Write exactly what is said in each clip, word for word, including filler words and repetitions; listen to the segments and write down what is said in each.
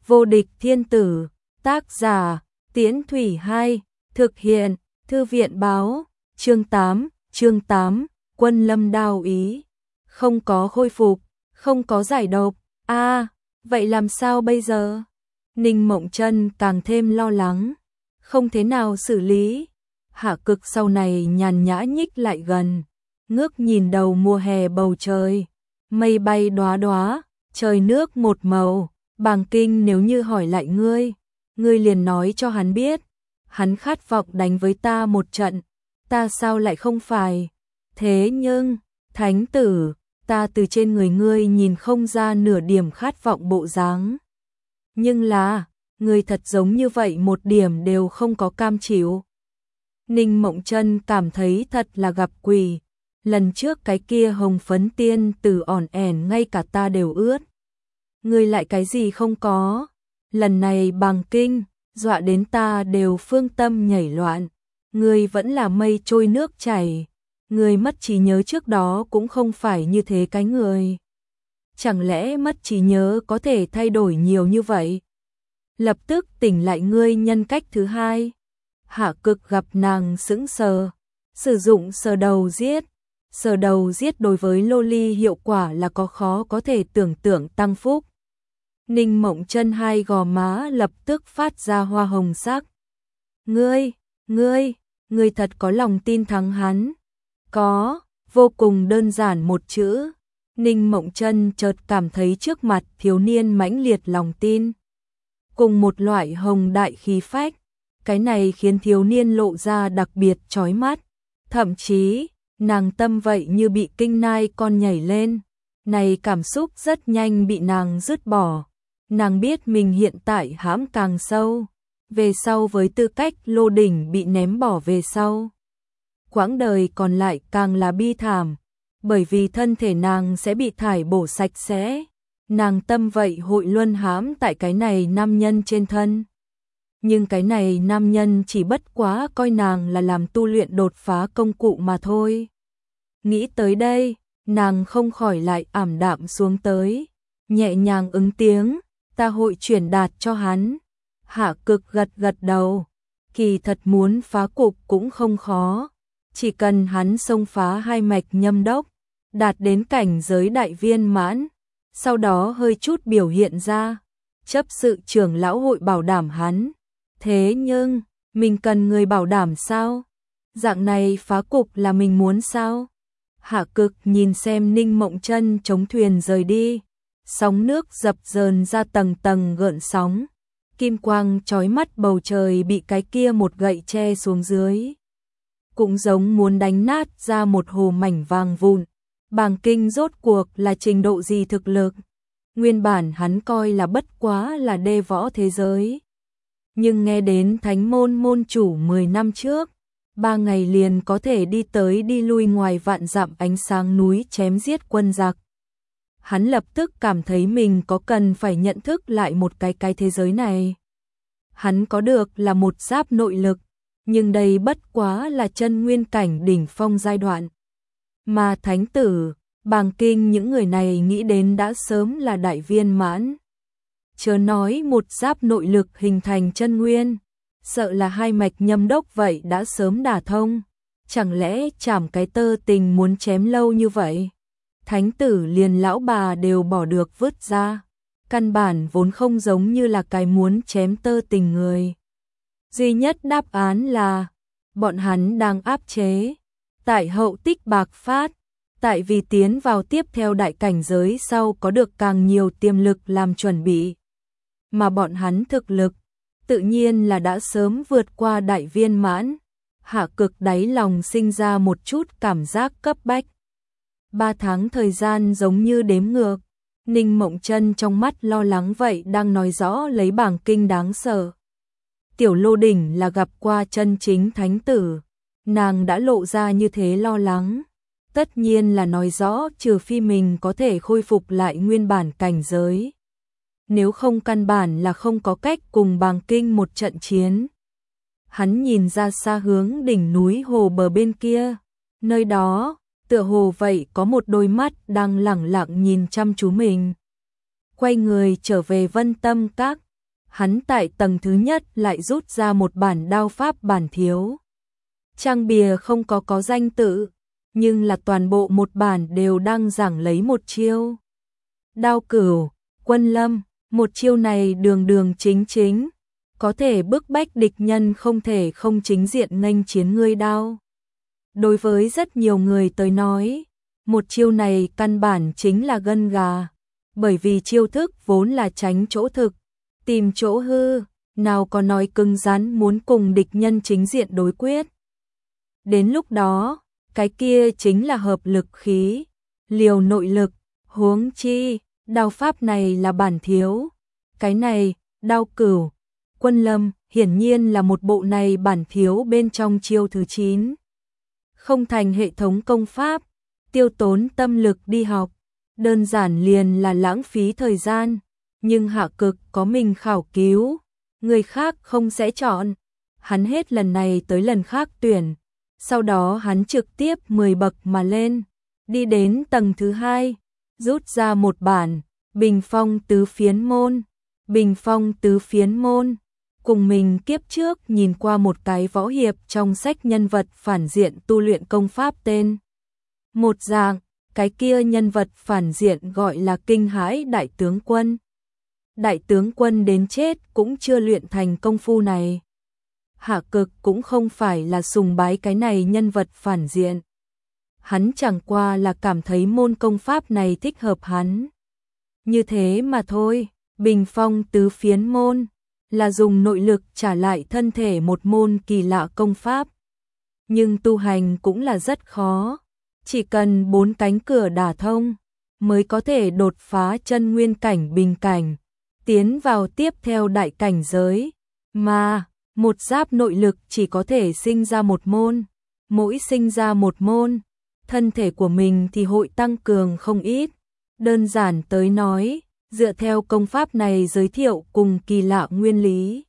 Vô địch thiên tử, tác giả, Tiễn Thủy hai, thực hiện, Thư viện báo, chương tám, chương tám, Quân Lâm Đao Ý. Không có khôi phục, không có giải độc, a à, vậy làm sao bây giờ? Ninh Mộng Chân càng thêm lo lắng, không thế nào xử lý. Hạ Cực sau này nhàn nhã nhích lại gần, ngước nhìn đầu mùa hè bầu trời, mây bay đóa đóa, trời nước một màu. Bàng Kinh nếu như hỏi lại ngươi, ngươi liền nói cho hắn biết, hắn khát vọng đánh với ta một trận, ta sao lại không phải? Thế nhưng, thánh tử, ta từ trên người ngươi nhìn không ra nửa điểm khát vọng bộ dáng. Nhưng là, ngươi thật giống như vậy một điểm đều không có cam chịu. Ninh Mộng Chân cảm thấy thật là gặp quỷ, lần trước cái kia hồng phấn tiên tử ỏn ẻn ngay cả ta đều ướt. Ngươi lại cái gì không có, lần này Bàng Kinh, dọa đến ta đều phương tâm nhảy loạn, ngươi vẫn là mây trôi nước chảy, ngươi mất trí nhớ trước đó cũng không phải như thế cái người. Chẳng lẽ mất trí nhớ có thể thay đổi nhiều như vậy? Lập tức tỉnh lại ngươi nhân cách thứ hai. Hạ Cực gặp nàng sững sờ, sử dụng sờ đầu giết. Sờ đầu giết đối với loli hiệu quả là có khó có thể tưởng tượng tăng phúc. Ninh Mộng Chân hai gò má lập tức phát ra hoa hồng sắc. Ngươi, ngươi, ngươi thật có lòng tin thắng hắn. Có, vô cùng đơn giản một chữ. Ninh Mộng Chân chợt cảm thấy trước mặt thiếu niên mãnh liệt lòng tin, cùng một loại hồng đại khí phách, cái này khiến thiếu niên lộ ra đặc biệt chói mắt, thậm chí, nàng tâm vậy như bị kinh nai con nhảy lên, này cảm xúc rất nhanh bị nàng dứt bỏ. Nàng biết mình hiện tại hãm càng sâu, về sau với tư cách lô đỉnh bị ném bỏ về sau. Quãng đời còn lại càng là bi thảm, bởi vì thân thể nàng sẽ bị thải bổ sạch sẽ, nàng tâm vậy hội luân hãm tại cái này nam nhân trên thân. Nhưng cái này nam nhân chỉ bất quá coi nàng là làm tu luyện đột phá công cụ mà thôi. Nghĩ tới đây, nàng không khỏi lại ảm đạm xuống tới, nhẹ nhàng ứng tiếng. Ta hội chuyển đạt cho hắn. Hạ Cực gật gật đầu, kỳ thật muốn phá cục cũng không khó, chỉ cần hắn xông phá hai mạch nhâm đốc, đạt đến cảnh giới đại viên mãn, sau đó hơi chút biểu hiện ra, chấp sự trưởng lão hội bảo đảm hắn. Thế nhưng, mình cần người bảo đảm sao? Dạng này phá cục là mình muốn sao? Hạ Cực nhìn xem Ninh Mộng Chân chống thuyền rời đi. Sóng nước dập dờn ra tầng tầng gợn sóng, kim quang chói mắt bầu trời bị cái kia một gậy che xuống dưới. Cũng giống muốn đánh nát ra một hồ mảnh vàng vụn. Bàng Kinh rốt cuộc là trình độ gì thực lực? Nguyên bản hắn coi là bất quá là đê võ thế giới. Nhưng nghe đến thánh môn môn chủ mười năm trước, ba ngày liền có thể đi tới đi lui ngoài vạn dặm ánh sáng núi chém giết quân giặc. Hắn lập tức cảm thấy mình có cần phải nhận thức lại một cái cái thế giới này. Hắn có được là một giáp nội lực, nhưng đây bất quá là chân nguyên cảnh đỉnh phong giai đoạn. Mà thánh tử, Bàng Kinh những người này nghĩ đến đã sớm là đại viên mãn. Chớ nói một giáp nội lực hình thành chân nguyên, sợ là hai mạch nhâm đốc vậy đã sớm đả thông. Chẳng lẽ chảm cái tơ tình muốn chém lâu như vậy? Thánh tử liền lão bà đều bỏ được vứt ra, căn bản vốn không giống như là cái muốn chém tơ tình người. Duy nhất đáp án là, bọn hắn đang áp chế, tại hậu tích bạc phát, tại vì tiến vào tiếp theo đại cảnh giới sau có được càng nhiều tiềm lực làm chuẩn bị. Mà bọn hắn thực lực, tự nhiên là đã sớm vượt qua đại viên mãn. Hạ Cực đáy lòng sinh ra một chút cảm giác cấp bách. Ba tháng thời gian giống như đếm ngược, Ninh Mộng Chân trong mắt lo lắng vậy đang nói rõ lấy Bàng Kinh đáng sợ. Tiểu lô đỉnh là gặp qua chân chính thánh tử, nàng đã lộ ra như thế lo lắng. Tất nhiên là nói rõ trừ phi mình có thể khôi phục lại nguyên bản cảnh giới. Nếu không căn bản là không có cách cùng Bàng Kinh một trận chiến. Hắn nhìn ra xa hướng đỉnh núi hồ bờ bên kia, nơi đó tựa hồ vậy có một đôi mắt đang lẳng lặng nhìn chăm chú mình. Quay người trở về Vân Tâm Các, hắn tại tầng thứ nhất lại rút ra một bản đao pháp bản thiếu. Trang bìa không có có danh tự, nhưng là toàn bộ một bản đều đang giảng lấy một chiêu. Đao cửu, quân lâm, một chiêu này đường đường chính chính, có thể bức bách địch nhân không thể không chính diện nghênh chiến ngươi đao. Đối với rất nhiều người tới nói, một chiêu này căn bản chính là gân gà, bởi vì chiêu thức vốn là tránh chỗ thực, tìm chỗ hư, nào có nói cứng rắn muốn cùng địch nhân chính diện đối quyết. Đến lúc đó, cái kia chính là hợp lực khí, liều nội lực, huống chi, đao pháp này là bản thiếu. Cái này, đao cửu, quân lâm, hiển nhiên là một bộ này bản thiếu bên trong chiêu thứ chín. Không thành hệ thống công pháp, tiêu tốn tâm lực đi học, đơn giản liền là lãng phí thời gian, nhưng Hạ Cực có mình khảo cứu, người khác không sẽ chọn. Hắn hết lần này tới lần khác tuyển, sau đó hắn trực tiếp mười bậc mà lên, đi đến tầng thứ hai, rút ra một bản Bình Phong Tứ Phiến Môn. Bình Phong Tứ Phiến Môn, cùng mình kiếp trước nhìn qua một cái võ hiệp trong sách nhân vật phản diện tu luyện công pháp tên một dạng, cái kia nhân vật phản diện gọi là Kinh Hãi Đại Tướng Quân. Đại tướng quân đến chết cũng chưa luyện thành công phu này. Hạ Cực cũng không phải là sùng bái cái này nhân vật phản diện. Hắn chẳng qua là cảm thấy môn công pháp này thích hợp hắn. Như thế mà thôi, Bình Phong Tứ Phiến Môn là dùng nội lực trả lại thân thể một môn kỳ lạ công pháp. Nhưng tu hành cũng là rất khó, chỉ cần bốn cánh cửa đả thông mới có thể đột phá chân nguyên cảnh bình cảnh, tiến vào tiếp theo đại cảnh giới, mà một giáp nội lực chỉ có thể sinh ra một môn, mỗi sinh ra một môn, thân thể của mình thì hội tăng cường không ít. Đơn giản tới nói, dựa theo công pháp này giới thiệu cùng kỳ lạ nguyên lý,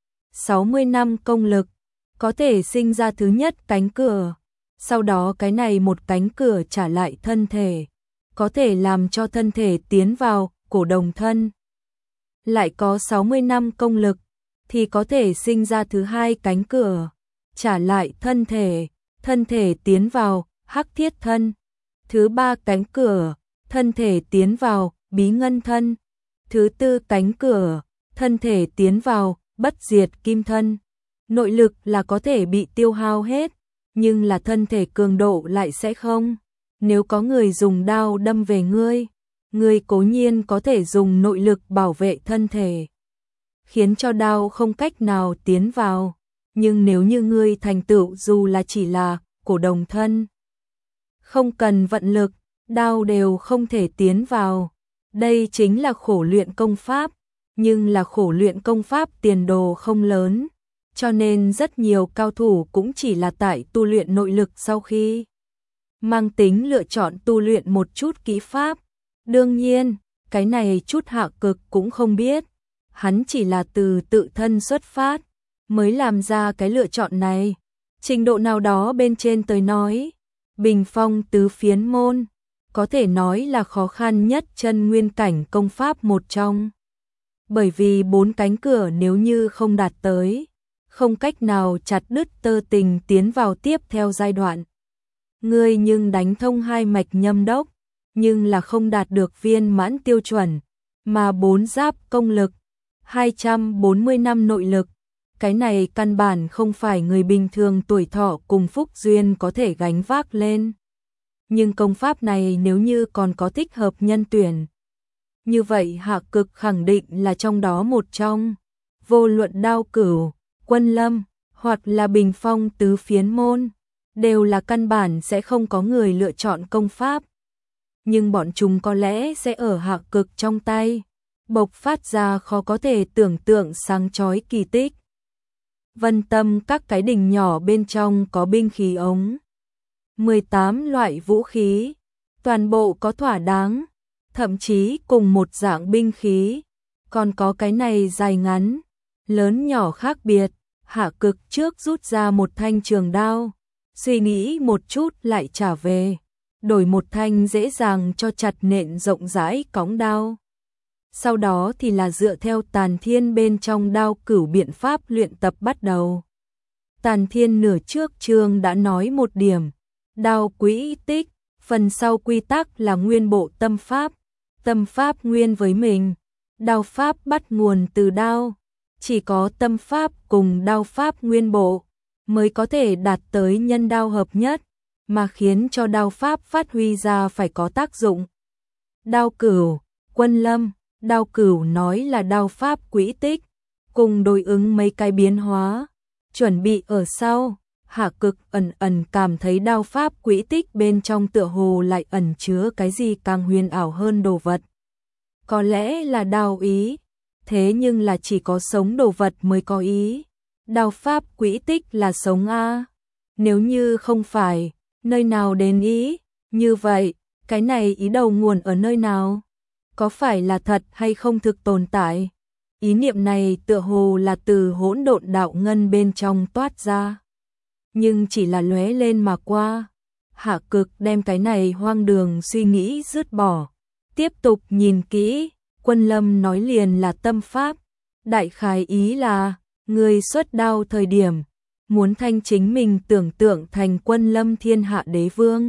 sáu mươi năm công lực có thể sinh ra thứ nhất cánh cửa, sau đó cái này một cánh cửa trả lại thân thể, có thể làm cho thân thể tiến vào cổ đồng thân. Lại có sáu mươi năm công lực thì có thể sinh ra thứ hai cánh cửa, trả lại thân thể, thân thể tiến vào hắc thiết thân. Thứ ba cánh cửa, thân thể tiến vào bí ngân thân. Thứ tư cánh cửa, thân thể tiến vào bất diệt kim thân. Nội lực là có thể bị tiêu hao hết, nhưng là thân thể cường độ lại sẽ không. Nếu có người dùng đao đâm về ngươi, ngươi cố nhiên có thể dùng nội lực bảo vệ thân thể, khiến cho đao không cách nào tiến vào. Nhưng nếu như ngươi thành tựu dù là chỉ là cổ đồng thân, không cần vận lực, đao đều không thể tiến vào. Đây chính là khổ luyện công pháp, nhưng là khổ luyện công pháp tiền đồ không lớn, cho nên rất nhiều cao thủ cũng chỉ là tại tu luyện nội lực sau khi mang tính lựa chọn tu luyện một chút kỹ pháp. Đương nhiên, cái này chút Hạ Cực cũng không biết, hắn chỉ là từ tự thân xuất phát, mới làm ra cái lựa chọn này. Trình độ nào đó bên trên tới nói, Bình Phong Tứ Phiến Môn có thể nói là khó khăn nhất chân nguyên cảnh công pháp một trong. Bởi vì bốn cánh cửa nếu như không đạt tới, không cách nào chặt đứt tơ tình tiến vào tiếp theo giai đoạn. Ngươi nhưng đánh thông hai mạch nhâm đốc, nhưng là không đạt được viên mãn tiêu chuẩn, mà bốn giáp công lực, hai trăm bốn mươi năm nội lực, cái này căn bản không phải người bình thường tuổi thọ cùng phúc duyên có thể gánh vác lên. Nhưng công pháp này nếu như còn có thích hợp nhân tuyển, như vậy Hạ Cực khẳng định là trong đó một trong. Vô luận đao cửu, quân lâm, hoặc là Bình Phong Tứ Phiến Môn, đều là căn bản sẽ không có người lựa chọn công pháp. Nhưng bọn chúng có lẽ sẽ ở Hạ Cực trong tay, bộc phát ra khó có thể tưởng tượng sáng chói kỳ tích. Vân Tâm các cái đình nhỏ bên trong có binh khí ống, mười tám loại vũ khí, toàn bộ có thỏa đáng, thậm chí cùng một dạng binh khí, còn có cái này dài ngắn, lớn nhỏ khác biệt. Hạ Cực trước rút ra một thanh trường đao, suy nghĩ một chút lại trả về, đổi một thanh dễ dàng cho chặt nện rộng rãi cõng đao. sau đó thì là dựa theo Tàn Thiên bên trong Đao Cửu biện pháp luyện tập bắt đầu. Tàn Thiên nửa trước chương đã nói một điểm, đao quỹ tích, phần sau quy tắc là nguyên bộ tâm pháp, tâm pháp nguyên với mình, đao pháp bắt nguồn từ đao, chỉ có tâm pháp cùng đao pháp nguyên bộ mới có thể đạt tới nhân đao hợp nhất, mà khiến cho đao pháp phát huy ra phải có tác dụng. Đao Cửu, Quân Lâm, Đao Cửu nói là đao pháp quỹ tích, cùng đối ứng mấy cái biến hóa, chuẩn bị ở sau. Hạ Cực ẩn ẩn cảm thấy đao pháp quỹ tích bên trong tựa hồ lại ẩn chứa cái gì càng huyền ảo hơn đồ vật. Có lẽ là đao ý, thế nhưng là chỉ có sống đồ vật mới có ý. Đao pháp quỹ tích là sống a. Nếu như không phải, nơi nào đến ý? Như vậy, cái này ý đầu nguồn ở nơi nào? Có phải là thật hay không thực tồn tại? Ý niệm này tựa hồ là từ hỗn độn đạo ngân bên trong toát ra, nhưng chỉ là lóe lên mà qua. Hạ Cực đem cái này hoang đường suy nghĩ dứt bỏ, tiếp tục nhìn kỹ. Quân Lâm nói liền là tâm pháp, đại khái ý là người xuất đao thời điểm muốn thanh chính mình tưởng tượng thành Quân Lâm thiên hạ đế vương,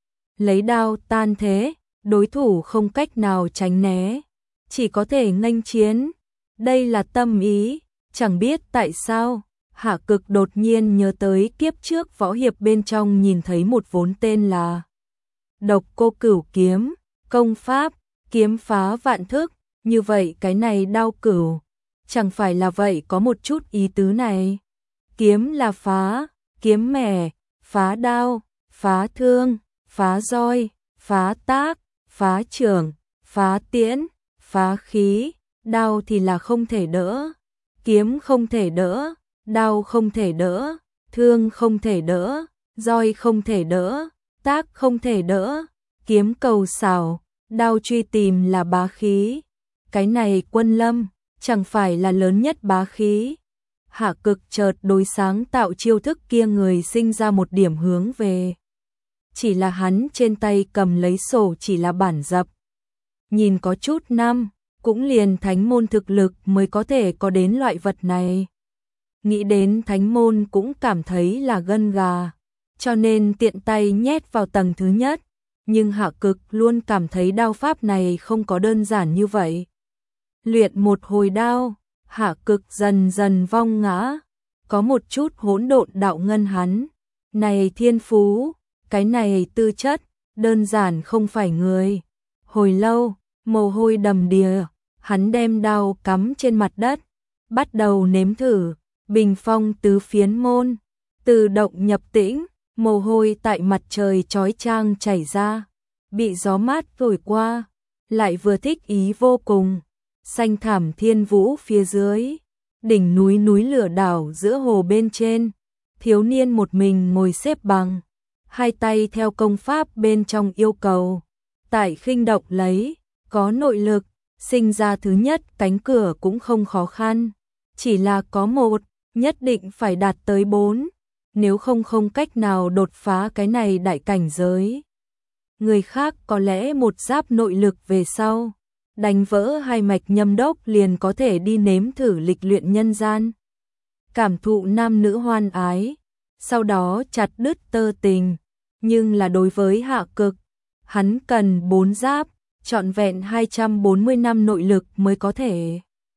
lấy đao tan thế, đối thủ không cách nào tránh né, chỉ có thể nghênh chiến. Đây là tâm ý. Chẳng biết tại sao, Hạ Cực đột nhiên nhớ tới kiếp trước võ hiệp bên trong nhìn thấy một vốn tên là Độc Cô Cửu kiếm, công pháp, kiếm phá vạn thức. Như vậy cái này đao cửu, chẳng phải là vậy có một chút ý tứ này. Kiếm là phá, kiếm mẻ, phá đao, phá thương, phá roi, phá tác, phá trường, phá tiễn, phá khí. Đao thì là không thể đỡ, kiếm không thể đỡ, đao không thể đỡ, thương không thể đỡ, roi không thể đỡ, tác không thể đỡ, kiếm cầu xảo, đao truy tìm là bá khí. Cái này Quân Lâm chẳng phải là lớn nhất bá khí. Hạ Cực chợt đối sáng tạo chiêu thức kia người sinh ra một điểm hướng về. Chỉ là hắn trên tay cầm lấy sổ chỉ là bản dập, nhìn có chút năm, cũng liền thánh môn thực lực mới có thể có đến loại vật này. Nghĩ đến thánh môn cũng cảm thấy là gân gà, cho nên tiện tay nhét vào tầng thứ nhất. Nhưng Hạ Cực luôn cảm thấy đao pháp này không có đơn giản như vậy. Luyện một hồi đao, Hạ Cực dần dần vong ngã, có một chút hỗn độn đạo ngân hắn. Này thiên phú, cái này tư chất, đơn giản không phải người. Hồi lâu, mồ hôi đầm đìa, hắn đem đao cắm trên mặt đất, bắt đầu nếm thử, bình phong tứ phiến môn, từ động nhập tĩnh, mồ hôi tại mặt trời chói chang chảy ra, bị gió mát thổi qua, lại vừa thích ý vô cùng. Xanh thảm thiên vũ phía dưới, đỉnh núi núi lửa đảo giữa hồ bên trên, thiếu niên một mình ngồi xếp bằng, hai tay theo công pháp bên trong yêu cầu, tại khinh động lấy, có nội lực, sinh ra thứ nhất cánh cửa cũng không khó khăn, chỉ là có một, nhất định phải đạt tới bốn, nếu không không cách nào đột phá cái này đại cảnh giới. Người khác có lẽ một giáp nội lực về sau, đánh vỡ hai mạch nhâm đốc liền có thể đi nếm thử lịch luyện nhân gian, cảm thụ nam nữ hoan ái, sau đó chặt đứt tơ tình. Nhưng là đối với Hạ Cực, hắn cần bốn giáp, trọn vẹn hai trăm bốn mươi năm nội lực mới có thể.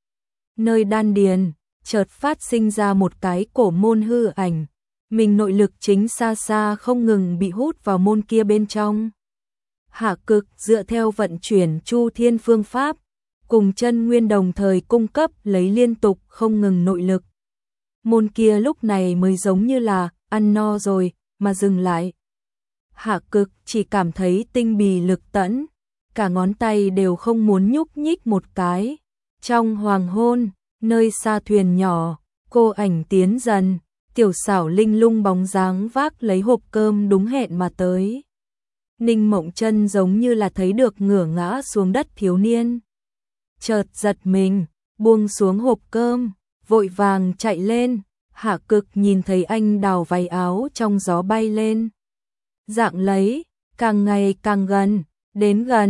Nơi đan điền, chợt phát sinh ra một cái cổ môn hư ảnh, mình nội lực chính xa xa không ngừng bị hút vào môn kia bên trong. Hạ Cực dựa theo vận chuyển Chu Thiên phương pháp, cùng chân nguyên đồng thời cung cấp lấy liên tục không ngừng nội lực. Môn kia lúc này mới giống như là ăn no rồi mà dừng lại. Hạ Cực chỉ cảm thấy tinh bì lực tẫn, cả ngón tay đều không muốn nhúc nhích một cái. Trong hoàng hôn, nơi xa thuyền nhỏ, cô ảnh tiến dần, tiểu xảo linh lung bóng dáng vác lấy hộp cơm đúng hẹn mà tới. Ninh Mộng Chân giống như là thấy được ngửa ngã xuống đất thiếu niên, chợt giật mình, buông xuống hộp cơm, vội vàng chạy lên. Hạ Cực nhìn thấy anh đào váy áo trong gió bay lên, dạng lấy, càng ngày càng gần, đến gần,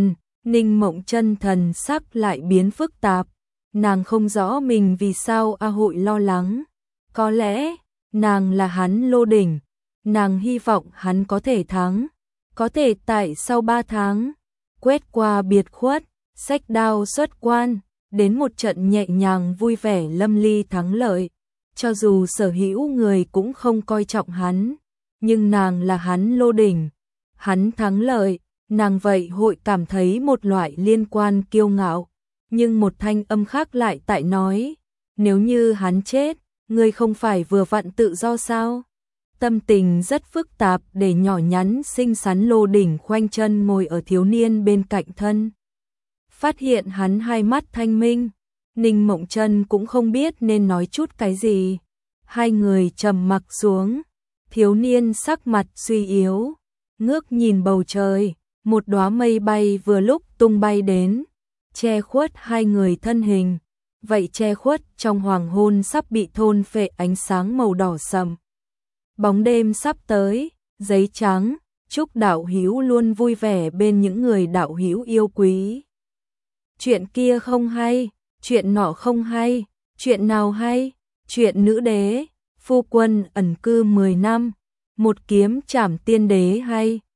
Ninh Mộng Chân thần sắc lại biến phức tạp, nàng không rõ mình vì sao A Hội lo lắng, có lẽ nàng là hắn lô đỉnh, nàng hy vọng hắn có thể thắng, có thể tại sau ba tháng quét qua biệt khuất, xách đao xuất quan, đến một trận nhẹ nhàng vui vẻ lâm ly thắng lợi. Cho dù sở hữu người cũng không coi trọng hắn, nhưng nàng là hắn lô đỉnh, hắn thắng lợi, nàng vậy hội cảm thấy một loại liên quan kiêu ngạo, nhưng một thanh âm khác lại tại nói, nếu như hắn chết, ngươi không phải vừa vặn tự do sao? Tâm tình rất phức tạp để nhỏ nhắn xinh xắn lô đỉnh khoanh chân ngồi ở thiếu niên bên cạnh thân. Phát hiện hắn hai mắt thanh minh, Ninh Mộng Chân cũng không biết nên nói chút cái gì. Hai người trầm mặc xuống, thiếu niên sắc mặt suy yếu, ngước nhìn bầu trời, một đóa mây bay vừa lúc tung bay đến, che khuất hai người thân hình, vậy che khuất trong hoàng hôn sắp bị thôn phệ ánh sáng màu đỏ sậm. Bóng đêm sắp tới, giấy trắng, chúc đạo hữu luôn vui vẻ bên những người đạo hữu yêu quý. Chuyện kia không hay, chuyện nọ không hay, chuyện nào hay? Chuyện nữ đế, phu quân ẩn cư mười năm, một kiếm trảm tiên đế hay?